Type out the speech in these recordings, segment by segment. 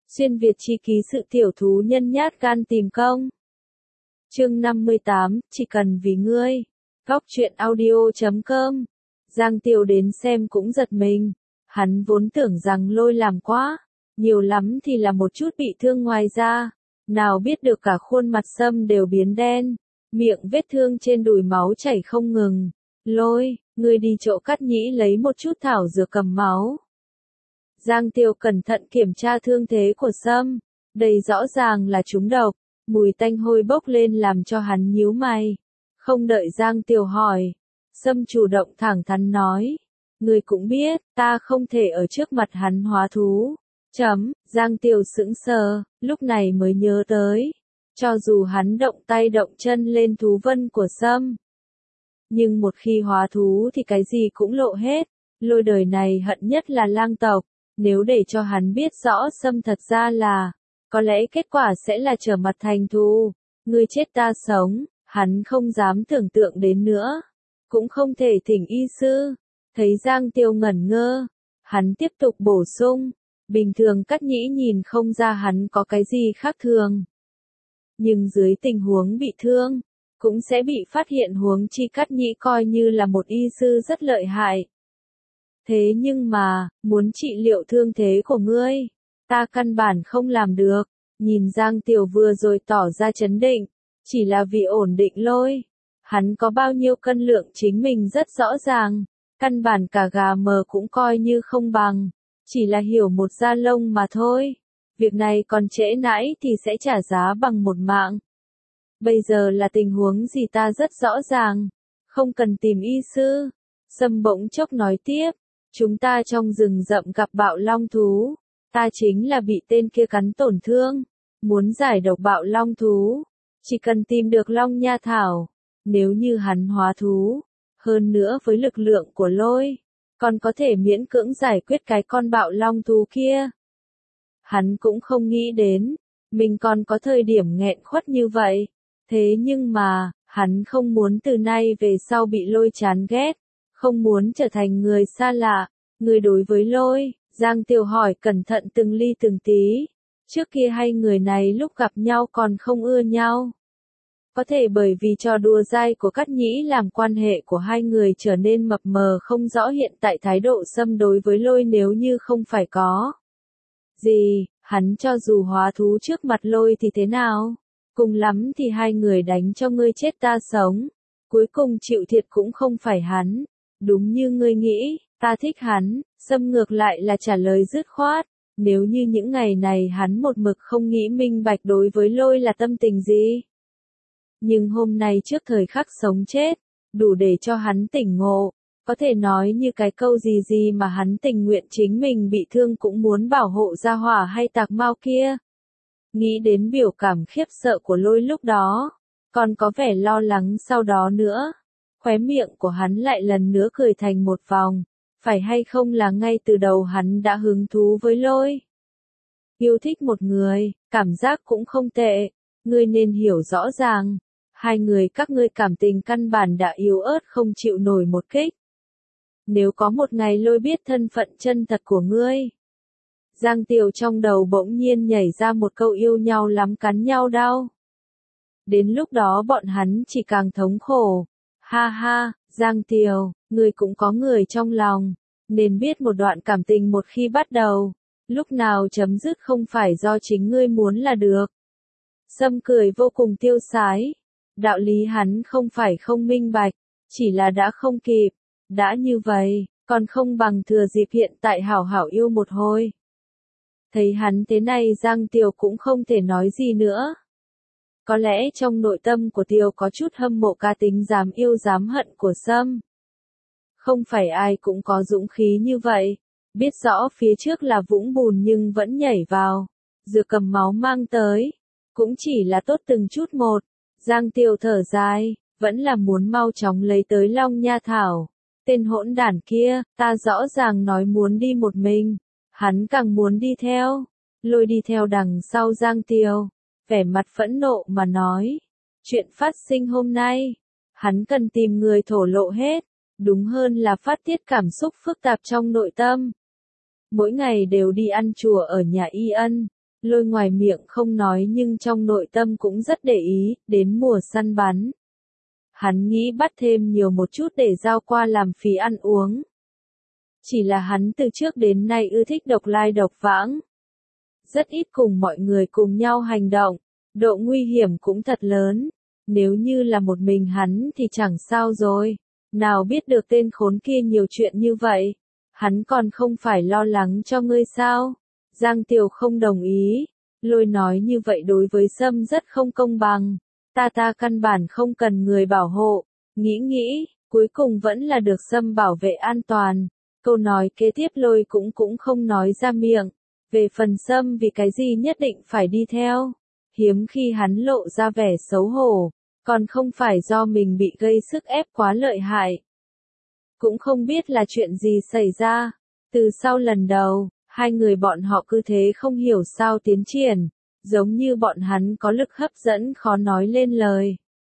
Xuyên Việt chi ký sự tiểu thú nhân nhát gan tìm công. Chương 58, chỉ cần vì ngươi. Góc truyện audio.com. Giang Tiêu đến xem cũng giật mình. Hắn vốn tưởng rằng Lôi làm quá, nhiều lắm thì là một chút bị thương ngoài da. Nào biết được cả khuôn mặt Sâm đều biến đen, miệng vết thương trên đùi máu chảy không ngừng. Lôi, ngươi đi chỗ Cát Nhĩ lấy một chút thảo dược cầm máu. Giang Tiêu cẩn thận kiểm tra thương thế của Sâm, đây rõ ràng là trúng độc, mùi tanh hôi bốc lên làm cho hắn nhíu mày. Không đợi Giang Tiêu hỏi, Sâm chủ động thẳng thắn nói, ngươi cũng biết, ta không thể ở trước mặt hắn hóa thú. Giang Tiêu sững sờ, lúc này mới nhớ tới, cho dù hắn động tay động chân lên thú vân của Sâm, nhưng một khi hóa thú thì cái gì cũng lộ hết. Lôi đời này hận nhất là lang tộc, nếu để cho hắn biết rõ Sâm thật ra là, có lẽ kết quả sẽ là trở mặt thành thù, ngươi chết ta sống, hắn không dám tưởng tượng đến nữa, cũng không thể thỉnh y sư. Thấy Giang Tiêu ngẩn ngơ, hắn tiếp tục bổ sung, bình thường Cát Nhĩ nhìn không ra hắn có cái gì khác thường, nhưng dưới tình huống bị thương, cũng sẽ bị phát hiện, huống chi Cát Nhĩ coi như là một y sư rất lợi hại. Thế nhưng mà, muốn trị liệu thương thế của ngươi, ta căn bản không làm được. Nhìn Giang Tiêu vừa rồi tỏ ra trấn định, chỉ là vì ổn định Lôi. Hắn có bao nhiêu cân lượng chính mình rất rõ ràng, căn bản cả gà mờ cũng coi như không bằng, chỉ là hiểu một da lông mà thôi. Việc này còn trễ nãi thì sẽ trả giá bằng một mạng. Bây giờ là tình huống gì ta rất rõ ràng, không cần tìm y sư. Sâm bỗng chốc nói tiếp, chúng ta trong rừng rậm gặp bạo long thú, ta chính là bị tên kia cắn tổn thương, muốn giải độc bạo long thú, chỉ cần tìm được long nha thảo, nếu như hắn hóa thú, hơn nữa với lực lượng của Lôi, còn có thể miễn cưỡng giải quyết cái con bạo long thú kia. Hắn cũng không nghĩ đến, mình còn có thời điểm nghẹn khuất như vậy, thế nhưng mà, hắn không muốn từ nay về sau bị Lôi chán ghét, không muốn trở thành người xa lạ. Người đối với Lôi, Giang Tiêu hỏi cẩn thận từng ly từng tí, trước kia hai người này lúc gặp nhau còn không ưa nhau. Có thể bởi vì trò đùa dai của Cát Nhĩ làm quan hệ của hai người trở nên mập mờ không rõ, hiện tại thái độ Sâm đối với Lôi nếu như không phải có gì, hắn cho dù hóa thú trước mặt Lôi thì thế nào? Cùng lắm thì hai người đánh cho ngươi chết ta sống, cuối cùng chịu thiệt cũng không phải hắn. Đúng như ngươi nghĩ, ta thích hắn. Sâm ngược lại là trả lời dứt khoát, nếu như những ngày này hắn một mực không nghĩ minh bạch đối với Lôi là tâm tình gì. Nhưng hôm nay trước thời khắc sống chết, đủ để cho hắn tỉnh ngộ, có thể nói như cái câu gì gì mà hắn tình nguyện chính mình bị thương cũng muốn bảo hộ gia hỏa hay tạc mau kia. Nghĩ đến biểu cảm khiếp sợ của Lôi lúc đó, còn có vẻ lo lắng sau đó nữa, khóe miệng của hắn lại lần nữa cười thành một vòng. Phải hay không là ngay từ đầu hắn đã hứng thú với Lôi. Yêu thích một người, cảm giác cũng không tệ, ngươi nên hiểu rõ ràng, hai người các ngươi cảm tình căn bản đã yếu ớt không chịu nổi một kích. Nếu có một ngày Lôi biết thân phận chân thật của ngươi. Giang Tiêu trong đầu bỗng nhiên nhảy ra một câu yêu nhau lắm cắn nhau đau. Đến lúc đó bọn hắn chỉ càng thống khổ. Ha ha, Giang Tiêu, ngươi cũng có người trong lòng, nên biết một đoạn cảm tình một khi bắt đầu, lúc nào chấm dứt không phải do chính ngươi muốn là được. Sâm cười vô cùng tiêu sái, đạo lý hắn không phải không minh bạch, chỉ là đã không kịp, đã như vậy, còn không bằng thừa dịp hiện tại hảo hảo yêu một hồi. Thấy hắn thế này Giang Tiêu cũng không thể nói gì nữa. Có lẽ trong nội tâm của Tiêu có chút hâm mộ cá tính dám yêu dám hận của Sâm. Không phải ai cũng có dũng khí như vậy, biết rõ phía trước là vũng bùn nhưng vẫn nhảy vào, dược cầm máu mang tới, cũng chỉ là tốt từng chút một. Giang Tiêu thở dài, vẫn là muốn mau chóng lấy tới Long Nha Thảo. Tên hỗn đản kia, ta rõ ràng nói muốn đi một mình, hắn càng muốn đi theo. Lôi đi theo đằng sau Giang Tiêu, vẻ mặt phẫn nộ mà nói, chuyện phát sinh hôm nay, hắn cần tìm người thổ lộ hết, đúng hơn là phát tiết cảm xúc phức tạp trong nội tâm. Mỗi ngày đều đi ăn chùa ở nhà Y Ân, Lôi ngoài miệng không nói nhưng trong nội tâm cũng rất để ý, đến mùa săn bắn. Hắn nghĩ bắt thêm nhiều một chút để giao qua làm phí ăn uống. Chỉ là hắn từ trước đến nay ưa thích độc lai độc vãng. Rất ít cùng mọi người cùng nhau hành động, độ nguy hiểm cũng thật lớn. Nếu như là một mình hắn thì chẳng sao rồi. Nào biết được tên khốn kia nhiều chuyện như vậy. Hắn còn không phải lo lắng cho ngươi sao? Giang Tiều không đồng ý. Lôi nói như vậy đối với Sâm rất không công bằng. Ta căn bản không cần người bảo hộ. Nghĩ, cuối cùng vẫn là được Sâm bảo vệ an toàn. Câu nói kế tiếp Lôi cũng không nói ra miệng. Về phần Sâm vì cái gì nhất định phải đi theo. Hiếm khi hắn lộ ra vẻ xấu hổ. Còn không phải do mình bị gây sức ép quá lợi hại. Cũng không biết là chuyện gì xảy ra. Từ sau lần đầu, hai người bọn họ cứ thế không hiểu sao tiến triển. Giống như bọn hắn có lực hấp dẫn khó nói lên lời.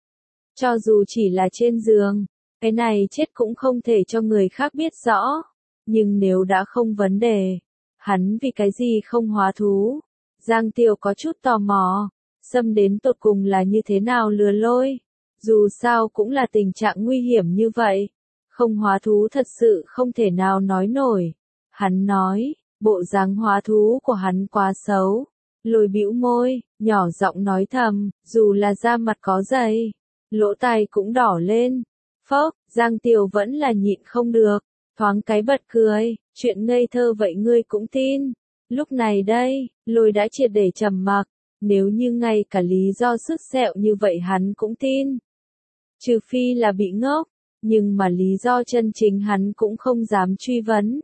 Cho dù chỉ là trên giường, cái này chết cũng không thể cho người khác biết rõ. Nhưng nếu đã không vấn đề, hắn vì cái gì không hóa thú? Giang Tiêu có chút tò mò. Sâm đến tột cùng là như thế nào lừa Lôi? Dù sao cũng là tình trạng nguy hiểm như vậy. Không hóa thú thật sự không thể nào nói nổi. Hắn nói, bộ dáng hóa thú của hắn quá xấu. Lôi bĩu môi, nhỏ giọng nói thầm, dù là da mặt có dày, lỗ tai cũng đỏ lên. Phốc, Giang Tiêu vẫn là nhịn không được, thoáng cái bật cười, chuyện ngây thơ vậy ngươi cũng tin. Lúc này đây, Lôi đã triệt để trầm mặc, nếu như ngay cả lý do sứt sẹo như vậy hắn cũng tin. Trừ phi là bị ngốc, nhưng mà lý do chân chính hắn cũng không dám truy vấn.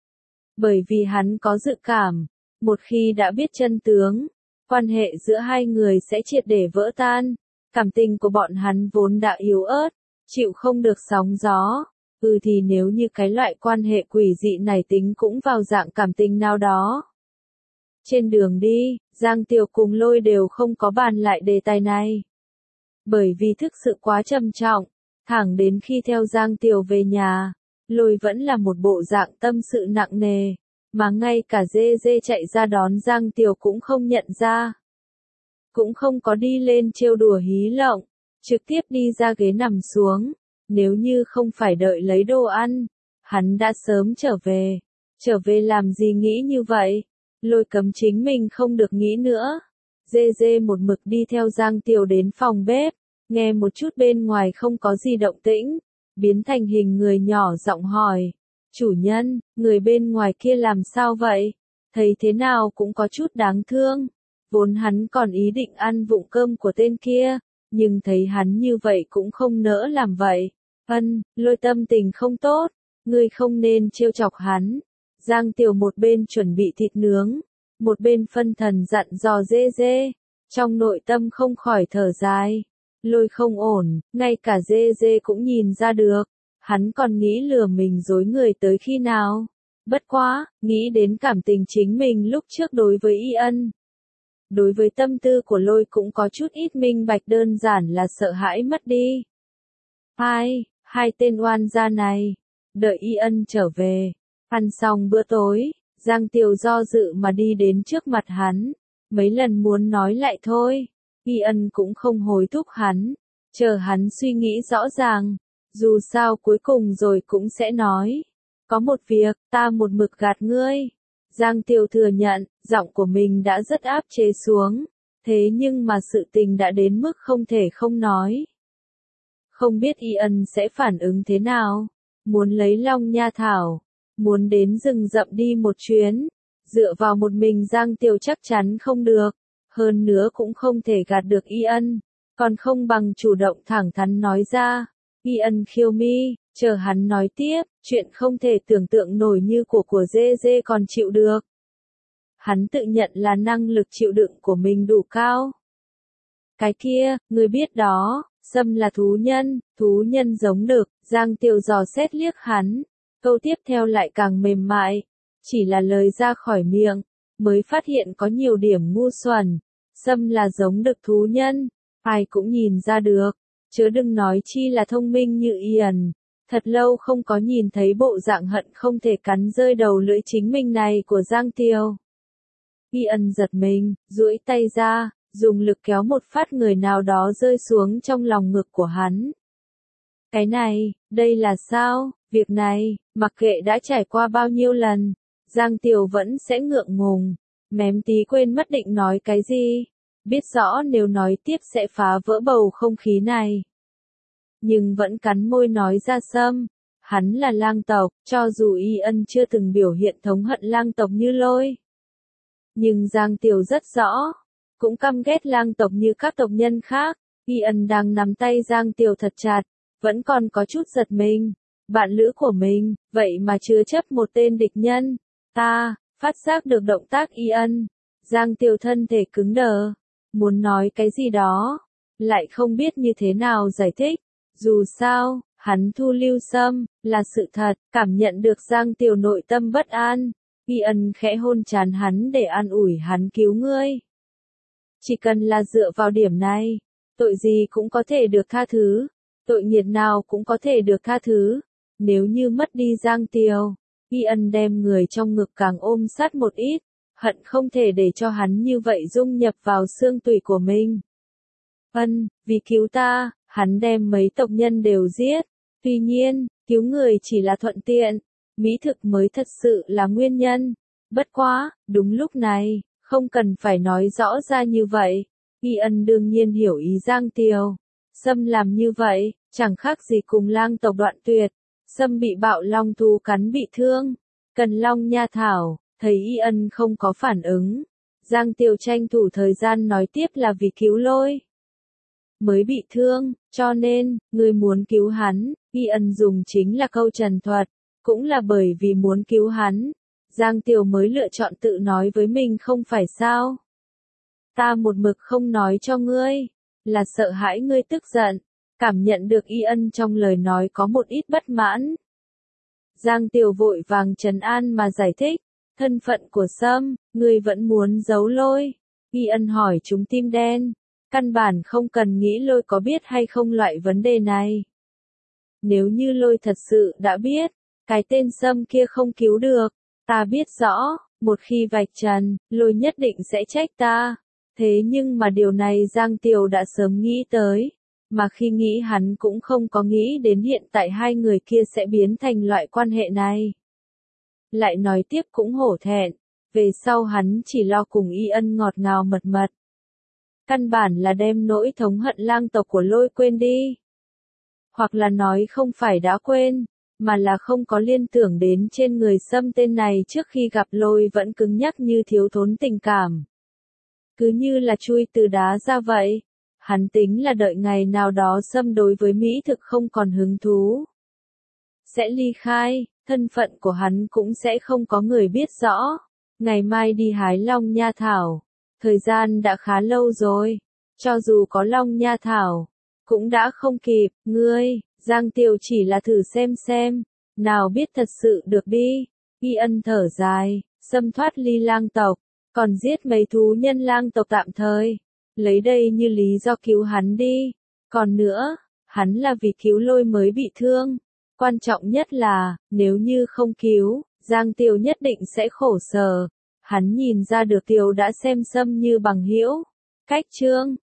Bởi vì hắn có dự cảm, một khi đã biết chân tướng, quan hệ giữa hai người sẽ triệt để vỡ tan. Cảm tình của bọn hắn vốn đã yếu ớt, chịu không được sóng gió. Thì nếu như cái loại quan hệ quỷ dị này tính cũng vào dạng cảm tình nào đó. Trên đường đi, Giang Tiêu cùng Lôi đều không có bàn lại đề tài này. Bởi vì thực sự quá trầm trọng, thẳng đến khi theo Giang Tiêu về nhà, Lôi vẫn là một bộ dạng tâm sự nặng nề, mà ngay cả Dê Dê chạy ra đón Giang Tiêu cũng không nhận ra. Cũng không có đi lên trêu đùa hí lộng, trực tiếp đi ra ghế nằm xuống, nếu như không phải đợi lấy đồ ăn, hắn đã sớm trở về. Trở về làm gì nghĩ như vậy? Lôi cấm chính mình không được nghĩ nữa. Dê Dê một mực đi theo Giang Tiêu đến phòng bếp, nghe một chút bên ngoài không có gì động tĩnh, biến thành hình người nhỏ giọng hỏi. Chủ nhân, người bên ngoài kia làm sao vậy? Thấy thế nào cũng có chút đáng thương. Vốn hắn còn ý định ăn vụng cơm của tên kia, nhưng thấy hắn như vậy cũng không nỡ làm vậy. Lôi tâm tình không tốt, ngươi không nên trêu chọc hắn. Giang Tiểu một bên chuẩn bị thịt nướng, một bên phân thần dặn dò Dê Dê, trong nội tâm không khỏi thở dài. Lôi không ổn, ngay cả Dê Dê cũng nhìn ra được, hắn còn nghĩ lừa mình dối người tới khi nào. Bất quá, nghĩ đến cảm tình chính mình lúc trước đối với Y Ân. Đối với tâm tư của Lôi cũng có chút ít minh bạch, đơn giản là sợ hãi mất đi. Hai tên oan gia này, đợi Y Ân trở về, ăn xong bữa tối, Giang Tiêu do dự mà đi đến trước mặt hắn, mấy lần muốn nói lại thôi, Y Ân cũng không hối thúc hắn, chờ hắn suy nghĩ rõ ràng, dù sao cuối cùng rồi cũng sẽ nói. Có một việc, ta một mực gạt ngươi. Giang Tiêu thừa nhận, giọng của mình đã rất áp chế xuống, thế nhưng mà sự tình đã đến mức không thể không nói. Không biết Y Ân sẽ phản ứng thế nào, muốn lấy Long Nha Thảo, muốn đến rừng rậm đi một chuyến, dựa vào một mình Giang Tiêu chắc chắn không được, hơn nữa cũng không thể gạt được Y Ân, còn không bằng chủ động thẳng thắn nói ra. Y Ân khiêu mi, chờ hắn nói tiếp, chuyện không thể tưởng tượng nổi như của Dê Dê còn chịu được. Hắn tự nhận là năng lực chịu đựng của mình đủ cao. Cái kia, ngươi biết đó, Sâm là thú nhân giống đực. Giang Tiêu dò xét liếc hắn, câu tiếp theo lại càng mềm mại, chỉ là lời ra khỏi miệng, mới phát hiện có nhiều điểm ngu xuẩn. Sâm là giống đực thú nhân, ai cũng nhìn ra được, chớ đừng nói chi là thông minh như Ian. Thật lâu không có nhìn thấy bộ dạng hận không thể cắn rơi đầu lưỡi chính mình này của Giang Tiêu. Y Ân giật mình, duỗi tay ra, dùng lực kéo một phát người nào đó rơi xuống trong lòng ngực của hắn. Cái này, đây là sao? Việc này, mặc kệ đã trải qua bao nhiêu lần, Giang Tiều vẫn sẽ ngượng ngùng, mém tí quên mất định nói cái gì. Biết rõ nếu nói tiếp sẽ phá vỡ bầu không khí này. Nhưng vẫn cắn môi nói ra Sâm. Hắn là lang tộc, cho dù Y Ân chưa từng biểu hiện thống hận lang tộc như Lôi. Nhưng Giang Tiều rất rõ, cũng căm ghét lang tộc như các tộc nhân khác. Y Ân đang nắm tay Giang Tiều thật chặt, vẫn còn có chút giật mình. Bạn lữ của mình, vậy mà chứa chấp một tên địch nhân. Ta, phát giác được động tác Y Ân. Giang Tiều thân thể cứng đờ, muốn nói cái gì đó, lại không biết như thế nào giải thích. Dù sao, hắn thu lưu Sâm, là sự thật, cảm nhận được Giang Tiều nội tâm bất an. Y Ân khẽ hôn trán hắn để an ủi hắn cứu ngươi. Chỉ cần là dựa vào điểm này, tội gì cũng có thể được tha thứ, tội nghiệt nào cũng có thể được tha thứ. Nếu như mất đi Giang Tiều, Y Ân đem người trong ngực càng ôm sát một ít, hận không thể để cho hắn như vậy dung nhập vào xương tủy của mình. Ân, vì cứu ta, hắn đem mấy tộc nhân đều giết. Tuy nhiên, cứu người chỉ là thuận tiện, mỹ thực mới thật sự là nguyên nhân. Bất quá, đúng lúc này, không cần phải nói rõ ra như vậy. Y Ân đương nhiên hiểu ý Giang Tiều. Sâm làm như vậy, chẳng khác gì cùng lang tộc đoạn tuyệt. Sâm bị bạo long thú cắn bị thương, cần long nha thảo, thấy Y Ân không có phản ứng. Giang Tiều tranh thủ thời gian nói tiếp là vì cứu Lôi mới bị thương, cho nên, người muốn cứu hắn. Y Ân dùng chính là câu trần thuật, cũng là bởi vì muốn cứu hắn. Giang Tiều mới lựa chọn tự nói với mình không phải sao. Ta một mực không nói cho ngươi, là sợ hãi ngươi tức giận. Cảm nhận được Y Ân trong lời nói có một ít bất mãn. Giang Tiều vội vàng trấn an mà giải thích, thân phận của Sâm, ngươi vẫn muốn giấu Lôi. Y Ân hỏi chúng tim đen, căn bản không cần nghĩ Lôi có biết hay không loại vấn đề này. Nếu như Lôi thật sự đã biết, cái tên Sâm kia không cứu được, ta biết rõ, một khi vạch trần, Lôi nhất định sẽ trách ta. Thế nhưng mà điều này Giang Tiều đã sớm nghĩ tới. Mà khi nghĩ hắn cũng không có nghĩ đến hiện tại hai người kia sẽ biến thành loại quan hệ này. Lại nói tiếp cũng hổ thẹn, về sau hắn chỉ lo cùng Y Ân ngọt ngào mật mật. Căn bản là đem nỗi thống hận lang tộc của Lôi quên đi. Hoặc là nói không phải đã quên, mà là không có liên tưởng đến trên người Sâm tên này trước khi gặp Lôi vẫn cứng nhắc như thiếu thốn tình cảm. Cứ như là chui từ đá ra vậy. Hắn tính là đợi ngày nào đó Sâm đối với mỹ thực không còn hứng thú, sẽ ly khai, thân phận của hắn cũng sẽ không có người biết rõ. Ngày mai đi hái long nha thảo, thời gian đã khá lâu rồi, cho dù có long nha thảo, cũng đã không kịp. Ngươi, Giang Tiều chỉ là thử xem, nào biết thật sự được đi. Y Ân thở dài, Sâm thoát ly lang tộc, còn giết mấy thú nhân lang tộc tạm thời. Lấy đây như lý do cứu hắn đi. Còn nữa, hắn là vì cứu Lôi mới bị thương. Quan trọng nhất là, nếu như không cứu, Giang Tiều nhất định sẽ khổ sở. Hắn nhìn ra được Tiều đã xem Sâm như bằng hữu. Cách chương